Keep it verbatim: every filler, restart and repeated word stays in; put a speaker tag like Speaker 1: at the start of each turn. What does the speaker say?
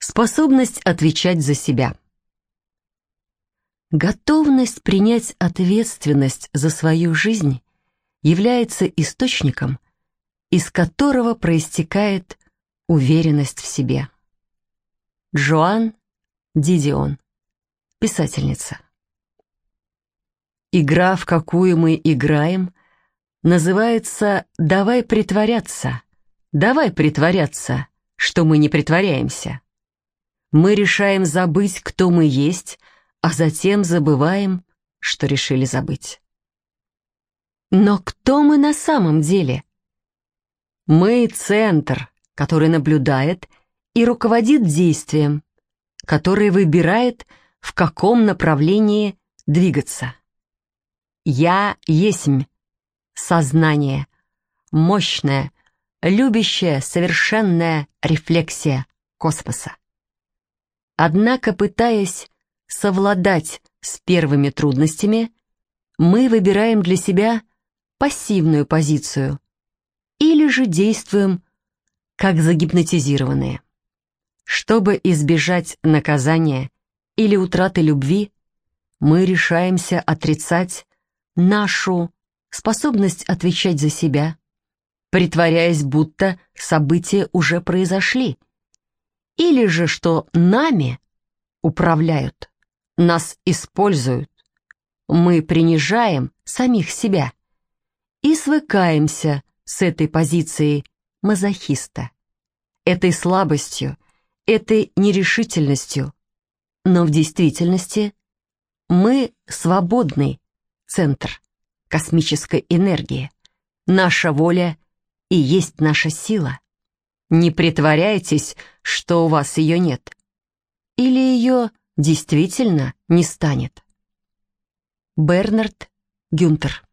Speaker 1: Способность отвечать за себя. Готовность принять ответственность за свою жизнь является источником, из которого проистекает уверенность в себе. Джоан Дидион, писательница. Игра, в какую мы играем, называется «давай притворяться», «давай притворяться», что мы не притворяемся. Мы решаем забыть, кто мы есть, а затем забываем, что решили забыть. Но кто мы на самом деле? Мы — центр, который наблюдает и руководит действием, который выбирает, в каком направлении двигаться. Я есмь сознание, мощная, любящая, совершенная рефлексия космоса. Однако, пытаясь совладать с первыми трудностями, мы выбираем для себя пассивную позицию или же действуем как загипнотизированные. Чтобы избежать наказания или утраты любви, мы решаемся отрицать нашу способность отвечать за себя, притворяясь, будто события уже произошли, или же что нами управляют, нас используют. Мы принижаем самих себя и свыкаемся с этой позицией мазохиста, этой слабостью, этой нерешительностью. Но в действительности мы свободный центр космической энергии. Наша воля и есть наша сила. Не притворяйтесь, что у вас ее нет. Или ее действительно не станет. Бернард Гюнтер.